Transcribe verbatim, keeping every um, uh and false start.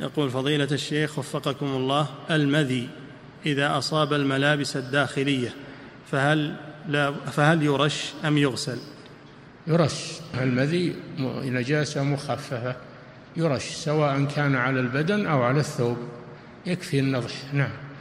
يقول فضيلة الشيخ وفقكم الله، المذي إذا أصاب الملابس الداخلية فهل, لا فهل يرش أم يغسل؟ يرش. المذي نجاسة مخففة، يرش سواء كان على البدن أو على الثوب، يكفي النضح. نعم.